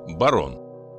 Барон.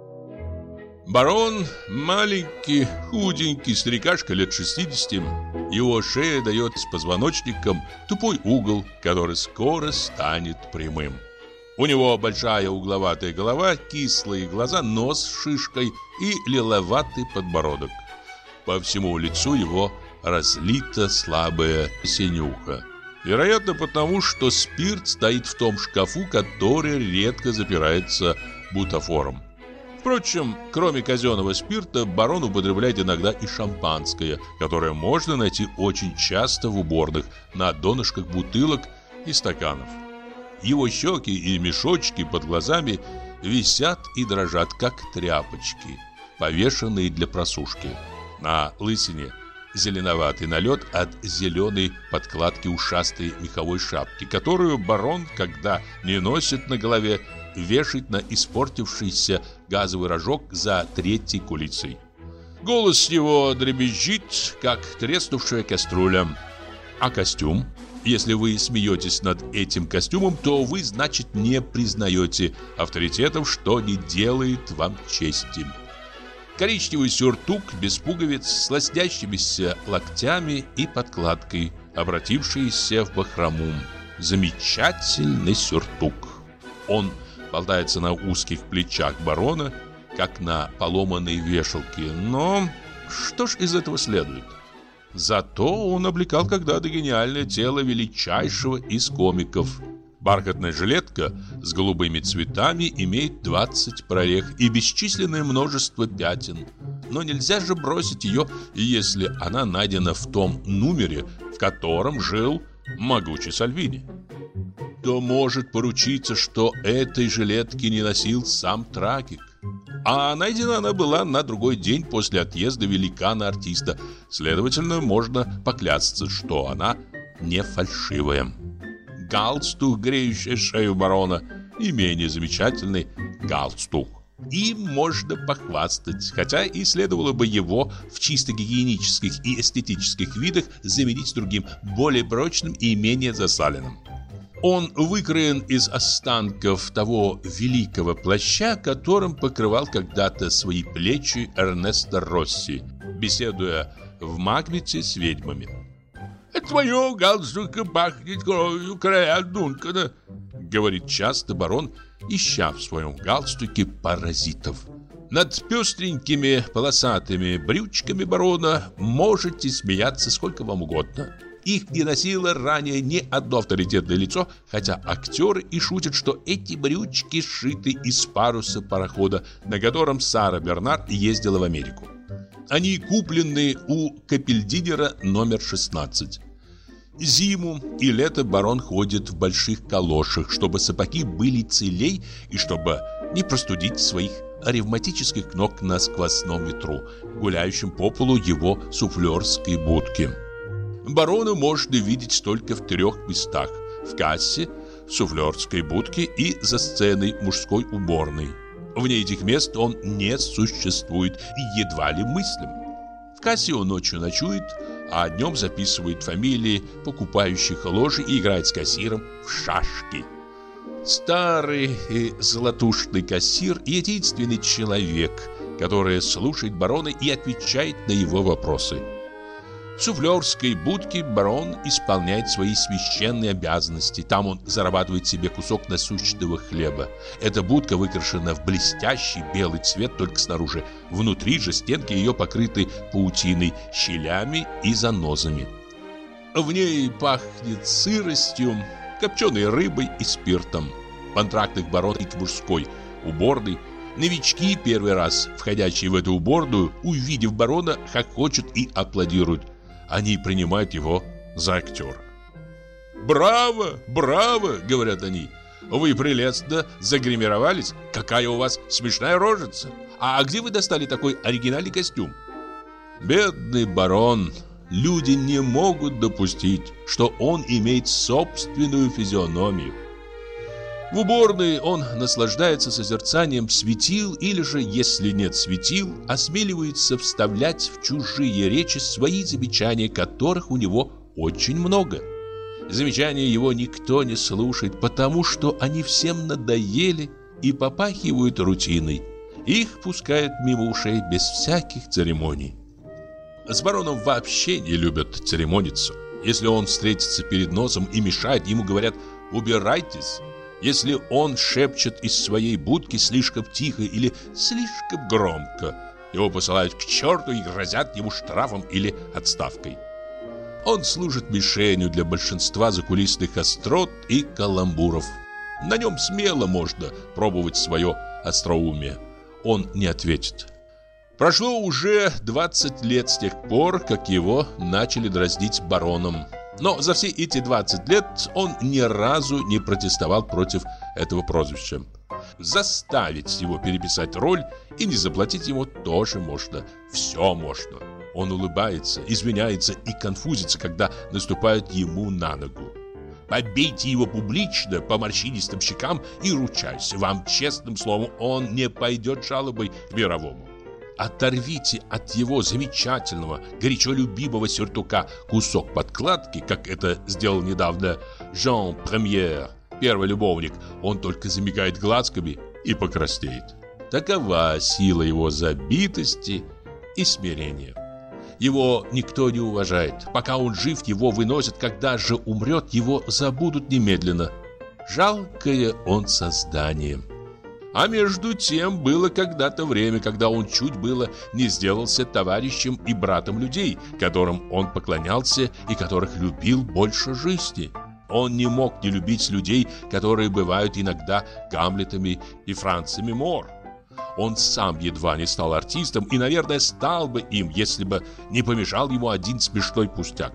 Барон – маленький, худенький старикашка лет 60. Его шея дает с позвоночником тупой угол, который скоро станет прямым. У него большая угловатая голова, кислые глаза, нос с шишкой и лиловатый подбородок. По всему лицу его разлита слабая синюха. Вероятно, потому что спирт стоит в том шкафу, который редко запирается бутафором. Впрочем, кроме казенного спирта, барон употребляет иногда и шампанское, которое можно найти очень часто в уборных, на донышках бутылок и стаканов. Его щеки и мешочки под глазами висят и дрожат, как тряпочки, повешенные для просушки. На лысине зеленоватый налет от зеленой подкладки ушастой меховой шапки, которую барон, когда не носит на голове, вешает на испортившийся газовый рожок за третьей кулицей. Голос его дребезжит, как треснувшая кастрюля. А костюм? Если вы смеетесь над этим костюмом, то вы, значит, не признаете авторитетов, что не делает вам чести. Коричневый сюртук без пуговиц, с лоснящимися локтями и подкладкой, обратившийся в бахрому. Замечательный сюртук. Он болтается на узких плечах барона, как на поломанной вешалке. Но что ж из этого следует? Зато он облекал когда-то гениальное тело величайшего из комиков. Бархатная жилетка с голубыми цветами имеет 20 прорех и бесчисленное множество пятен. Но нельзя же бросить ее, если она найдена в том номере, в котором жил могучий Сальвини. Кто может поручиться, что этой жилетки не носил сам трагик? А найдена она была на другой день после отъезда великана-артиста. Следовательно, можно поклясться, что она не фальшивая. Галстук, греющий шею барона, не менее замечательный галстук. Им можно похвастать, хотя и следовало бы его в чисто гигиенических и эстетических видах заменить другим, более прочным и менее засаленным. Он выкроен из останков того великого плаща, которым покрывал когда-то свои плечи Эрнесто Росси, беседуя в Макбете с ведьмами. «От твоего галстука пахнет кровью короля Дункана», — говорит часто барон, ища в своем галстуке паразитов. Над пестренькими полосатыми брючками барона можете смеяться сколько вам угодно. Их не носило ранее ни одно авторитетное лицо, хотя актеры и шутят, что эти брючки сшиты из паруса парохода, на котором Сара Бернар ездила в Америку. Они куплены у капельдинера номер 16. Зиму и лето барон ходит в больших калошах, чтобы сапоги были целей и чтобы не простудить своих ревматических ног на сквозном ветру, гуляющем по полу его суфлерской будки. Барона можно видеть только в 3 местах: в кассе, в суфлерской будке и за сценой мужской уборной. Вне этих мест он не существует и едва ли мыслим. В кассе он ночью ночует, а днем записывает фамилии покупающих ложи и играет с кассиром в шашки. Старый и золотушный кассир — единственный человек, который слушает барона и отвечает на его вопросы. В суфлерской будке барон исполняет свои священные обязанности. Там он зарабатывает себе кусок насущного хлеба. Эта будка выкрашена в блестящий белый цвет только снаружи. Внутри же стенки ее покрыты паутиной, щелями и занозами. В ней пахнет сыростью, копченой рыбой и спиртом. В антрактных барон и в мужской уборной. Новички, первый раз входящие в эту уборную, увидев барона, хохочут и аплодируют. Они принимают его за актера. «Браво! Браво!» — говорят они. «Вы прелестно загримировались. Какая у вас смешная рожица! А где вы достали такой оригинальный костюм?» Бедный барон! Люди не могут допустить, что он имеет собственную физиономию. В уборной он наслаждается созерцанием светил или же, если нет светил, осмеливается вставлять в чужие речи свои замечания, которых у него очень много. Замечания его никто не слушает, потому что они всем надоели и попахивают рутиной. Их пускают мимо ушей без всяких церемоний. С бароном вообще не любят церемониться. Если он встретится перед носом и мешает, ему говорят «убирайтесь». Если он шепчет из своей будки слишком тихо или слишком громко, его посылают к черту и грозят ему штрафом или отставкой. Он служит мишенью для большинства закулисных острот и каламбуров. На нем смело можно пробовать свое остроумие. Он не ответит. Прошло уже 20 лет с тех пор, как его начали дразнить бароном. Но за все эти 20 лет он ни разу не протестовал против этого прозвища. Заставить его переписать роль и не заплатить ему тоже можно. Все можно. Он улыбается, извиняется и конфузится, когда наступают ему на ногу. Побейте его публично по морщинистым щекам и ручайся. Вам, честным словом, он не пойдет жалобой к мировому. Оторвите от его замечательного, горячо любимого сюртука кусок подкладки, как это сделал недавно Жан Премьер, первый любовник. Он только замигает глазками и покраснеет. Такова сила его забитости и смирения. Его никто не уважает. Пока он жив, его выносят. Когда же умрет, его забудут немедленно. Жалкое он создание. А между тем было когда-то время, когда он чуть было не сделался товарищем и братом людей, которым он поклонялся и которых любил больше жизни. Он не мог не любить людей, которые бывают иногда Гамлетами и Францами Мор. Он сам едва не стал артистом и, наверное, стал бы им, если бы не помешал ему один смешной пустяк.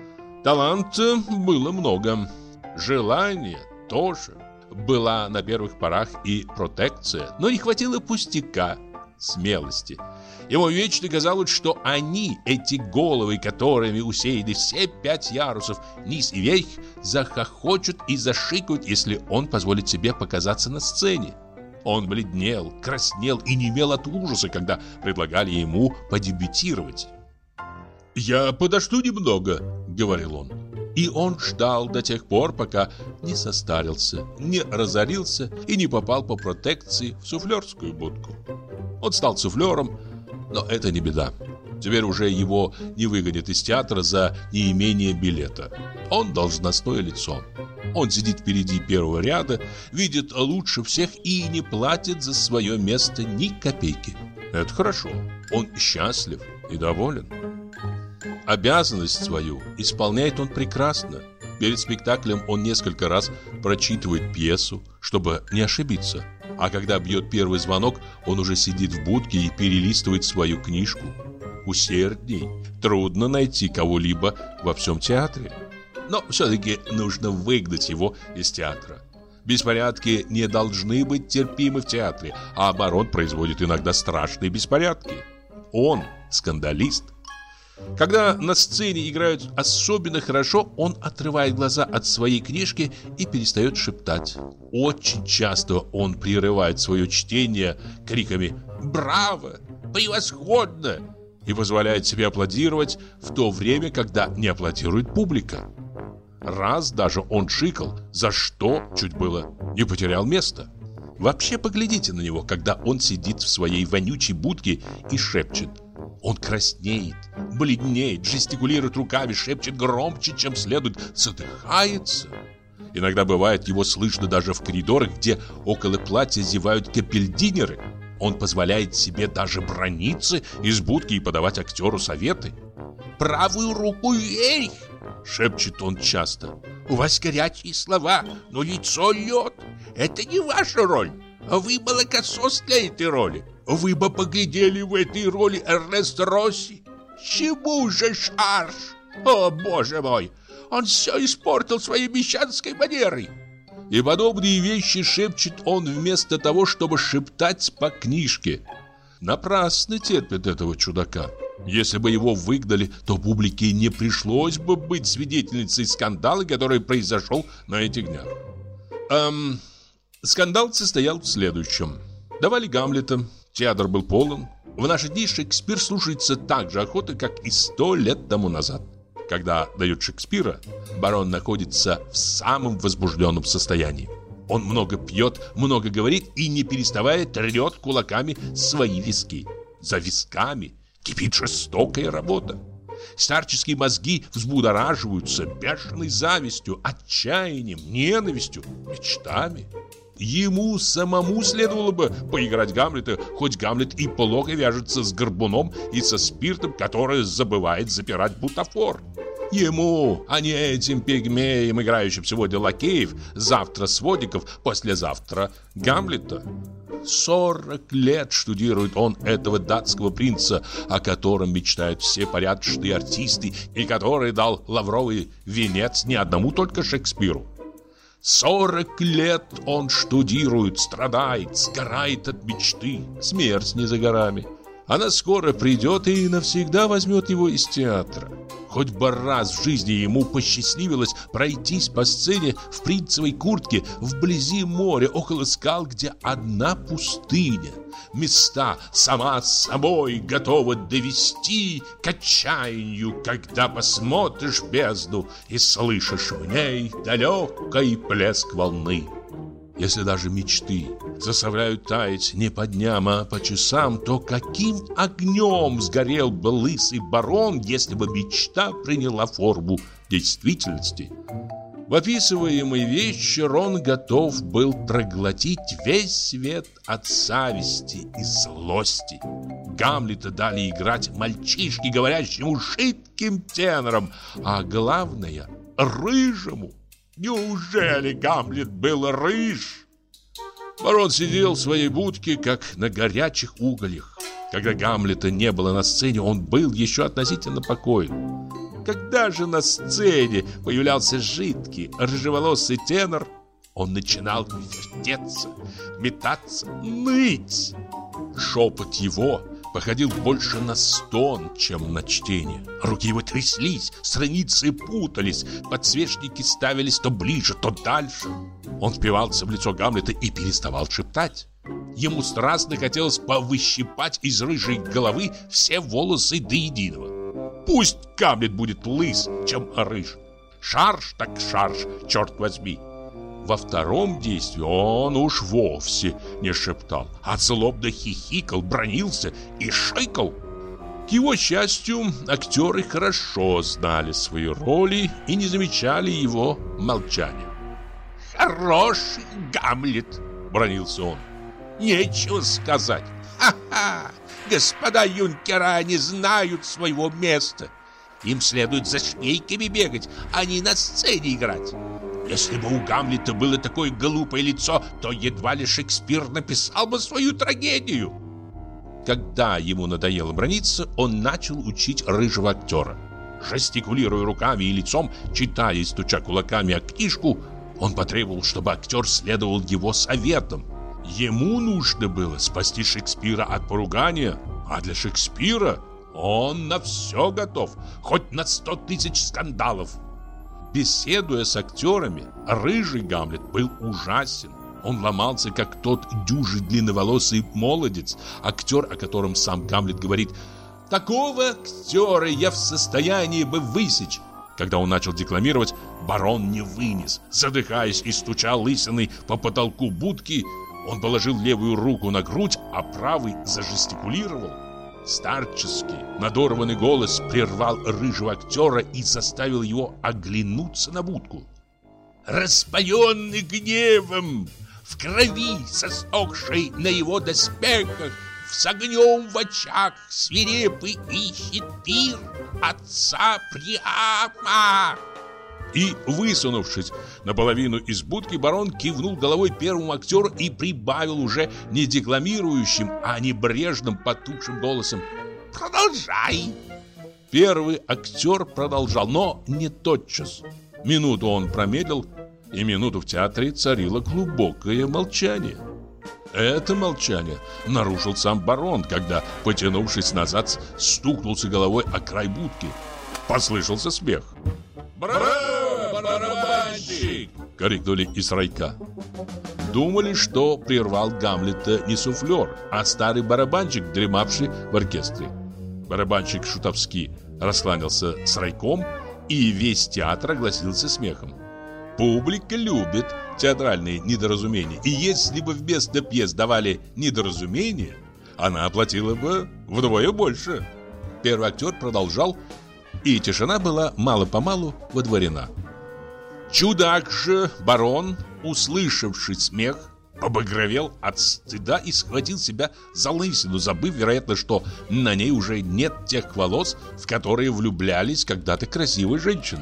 Таланта было много, желания тоже. Была на первых порах и протекция, но не хватило пустяка, смелости. Ему вечно казалось, что они, эти головы, которыми усеяны все 5 ярусов, низ и верх, захохочут и зашикают, если он позволит себе показаться на сцене. Он бледнел, краснел и немел от ужаса, когда предлагали ему подебютировать. «Я подожду немного», — говорил он. И он ждал до тех пор, пока не состарился, не разорился и не попал по протекции в суфлерскую будку. Он стал суфлером, но это не беда. Теперь уже его не выгонят из театра за неимение билета. Он должностное лицо. Он сидит впереди первого ряда, видит лучше всех и не платит за свое место ни копейки. Это хорошо. Он счастлив и доволен. Обязанность свою исполняет он прекрасно. Перед спектаклем он несколько раз прочитывает пьесу, чтобы не ошибиться. А когда бьет первый звонок, он уже сидит в будке и перелистывает свою книжку. Усердней трудно найти кого-либо во всем театре. Но все-таки нужно выгнать его из театра. Беспорядки не должны быть терпимы в театре, а барон производит иногда страшные беспорядки. Он скандалист. Когда на сцене играют особенно хорошо, он отрывает глаза от своей книжки и перестает шептать. Очень часто он прерывает свое чтение криками «Браво! Превосходно!» и позволяет себе аплодировать в то время, когда не аплодирует публика. Раз даже он шикал, за что чуть было не потерял место. Вообще поглядите на него, когда он сидит в своей вонючей будке и шепчет. Он краснеет, бледнеет, жестикулирует руками, шепчет громче, чем следует, задыхается. Иногда бывает, его слышно даже в коридорах, где около платья зевают капельдинеры. Он позволяет себе даже браниться из будки и подавать актеру советы. «Правую руку вверх!» — шепчет он часто. «У вас горячие слова, но лицо лед. Это не ваша роль. Вы молокосос для этой роли. Вы бы поглядели в этой роли Эрнест Росси. Чему же шарж? О, боже мой! Он все испортил своей мещанской манерой!» И подобные вещи шепчет он вместо того, чтобы шептать по книжке. Напрасно терпят этого чудака. Если бы его выгнали, то публике не пришлось бы быть свидетельницей скандала, который произошел на этих днях. Скандал состоял в следующем. Давали Гамлета, театр был полон. В наши дни Шекспир слушается так же охотно, как и 100 лет тому назад. Когда дают Шекспира, барон находится в самом возбужденном состоянии. Он много пьет, много говорит и, не переставая, трет кулаками свои виски. За висками кипит жестокая работа. Старческие мозги взбудораживаются бешеной завистью, отчаянием, ненавистью, мечтами. Ему самому следовало бы поиграть Гамлета, хоть Гамлет и плохо вяжется с горбуном и со спиртом, который забывает запирать бутафор. Ему, а не этим пигмеям, играющим сегодня лакеев, завтра сводников, послезавтра Гамлета. 40 лет штудирует он этого датского принца, о котором мечтают все порядочные артисты и который дал лавровый венец не одному только Шекспиру. 40 лет он штудирует, страдает, сгорает от мечты. Смерть не за горами. Она скоро придет и навсегда возьмет его из театра. Хоть бы раз в жизни ему посчастливилось пройтись по сцене в принцевой куртке вблизи моря, около скал, где одна пустыня. Места сама с собой готова довести к отчаянию, когда посмотришь в бездну и слышишь в ней далекий плеск волны. Если даже мечты заставляют таять не по дням, а по часам, то каким огнем сгорел бы лысый барон, если бы мечта приняла форму действительности? В описываемый вечер он готов был проглотить весь свет от зависти и злости. Гамлета дали играть мальчишке, говорящему шитким тенором, а главное — рыжему. Неужели Гамлет был рыж? Барон сидел в своей будке, как на горячих углях. Когда Гамлета не было на сцене, он был еще относительно покоен. Когда же на сцене появлялся жидкий, рыжеволосый тенор, он начинал вертеться, метаться, ныть. Шепот его походил больше на стон, чем на чтение. Руки его тряслись, страницы путались, подсвечники ставились то ближе, то дальше. Он впивался в лицо Гамлета и переставал шептать. Ему страстно хотелось повыщипать из рыжей головы все волосы до единого. Пусть Гамлет будет лыс, чем рыж. Шарж так шарж, черт возьми. Во втором действии он уж вовсе не шептал, а злобно хихикал, бранился и шикал. К его счастью, актеры хорошо знали свои роли и не замечали его молчания. «Хороший Гамлет!» — бранился он. «Нечего сказать! Ха-ха! Господа юнкера не знают своего места! Им следует за швейками бегать, а не на сцене играть! Если бы у Гамлета было такое глупое лицо, то едва ли Шекспир написал бы свою трагедию!» Когда ему надоело браниться, он начал учить рыжего актера. Жестикулируя руками и лицом, читая и стуча кулаками о книжку, он потребовал, чтобы актер следовал его советам. Ему нужно было спасти Шекспира от поругания, а для Шекспира он на все готов, хоть на 100 000 скандалов. Беседуя с актерами, рыжий Гамлет был ужасен. Он ломался, как тот дюжий длинноволосый молодец, актер, о котором сам Гамлет говорит: «Такого актера я в состоянии бы высечь». Когда он начал декламировать, барон не вынес. Задыхаясь и стуча лысиной по потолку будки, он положил левую руку на грудь, а правый зажестикулировал. Старческий, надорванный голос прервал рыжего актера и заставил его оглянуться на будку. «Распаленный гневом, в крови сосохшей на его доспехах, с огнем в очах свирепый ищет пир отца Приама!» И, высунувшись наполовину из будки, барон кивнул головой первому актеру и прибавил уже не декламирующим, а небрежным потухшим голосом: «Продолжай!» Первый актер продолжал, но не тотчас. Минуту он промедлил, и минуту в театре царило глубокое молчание. Это молчание нарушил сам барон, когда, потянувшись назад, стукнулся головой о край будки. Послышался смех. «Браво, барабанщик!» — крикнули из райка. Думали, что прервал Гамлета не суфлер, а старый барабанщик, дремавший в оркестре. Барабанщик шутовски раскланялся с райком, и весь театр огласился смехом. Публика любит театральные недоразумения. И если бы вместо пьес давали недоразумения, она оплатила бы вдвое больше. Первый актер продолжал, и тишина была мало-помалу водворена. Чудак же, барон, услышавший смех, побагровел от стыда и схватил себя за лысину, забыв, вероятно, что на ней уже нет тех волос, в которые влюблялись когда-то красивые женщины.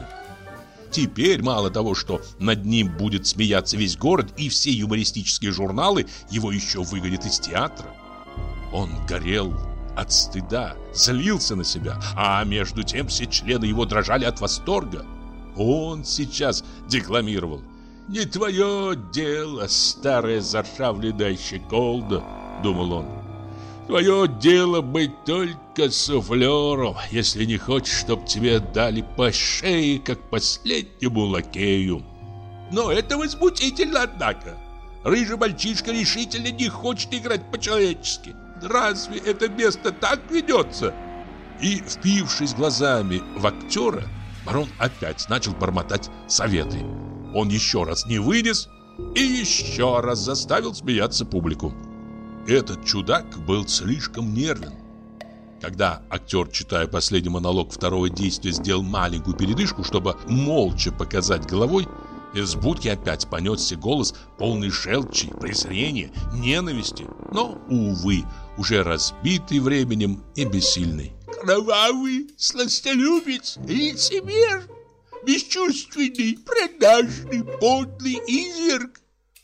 Теперь мало того, что над ним будет смеяться весь город, и все юмористические журналы его еще выгонят из театра. Он горел от стыда, злился на себя, а между тем все члены его дрожали от восторга. Он сейчас декламировал: «Не твое дело, старая заржавленная щеколда», — думал он. «Твое дело быть только суфлером, если не хочешь, чтоб тебе дали по шее, как последнему лакею». Но это возмутительно, однако. Рыжий мальчишка решительно не хочет играть по-человечески. Разве это место так ведется? И, впившись глазами в актера, барон опять начал бормотать советы. Он еще раз не вынес и еще раз заставил смеяться публику. Этот чудак был слишком нервен. Когда актер, читая последний монолог второго действия, сделал маленькую передышку, чтобы молча показать головой, из будки опять понесся голос, полный желчи, презрения, ненависти, но, увы, уже разбитый временем и бессильный. «Кровавый, сластолюбец, лицемер, бесчувственный, продажный, подлый изверг».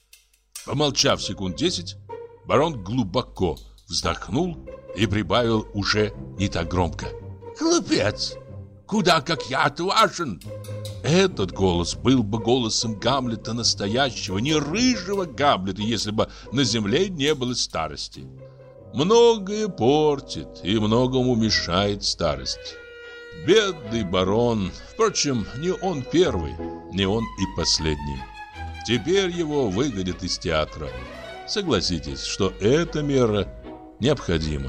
Помолчав секунд 10, барон глубоко вздохнул и прибавил уже не так громко: «Глупец, куда как я отважен». Этот голос был бы голосом Гамлета настоящего, не рыжего Гамлета, если бы на земле не было старости. Многое портит и многому мешает старость. Бедный барон, впрочем, не он первый, не он и последний. Теперь его выгонят из театра. Согласитесь, что эта мера необходима.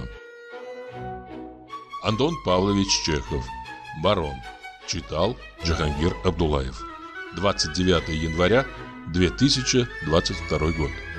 Антон Павлович Чехов. Барон. Читал Джахангир Абдуллаев. 29 января 2022 год.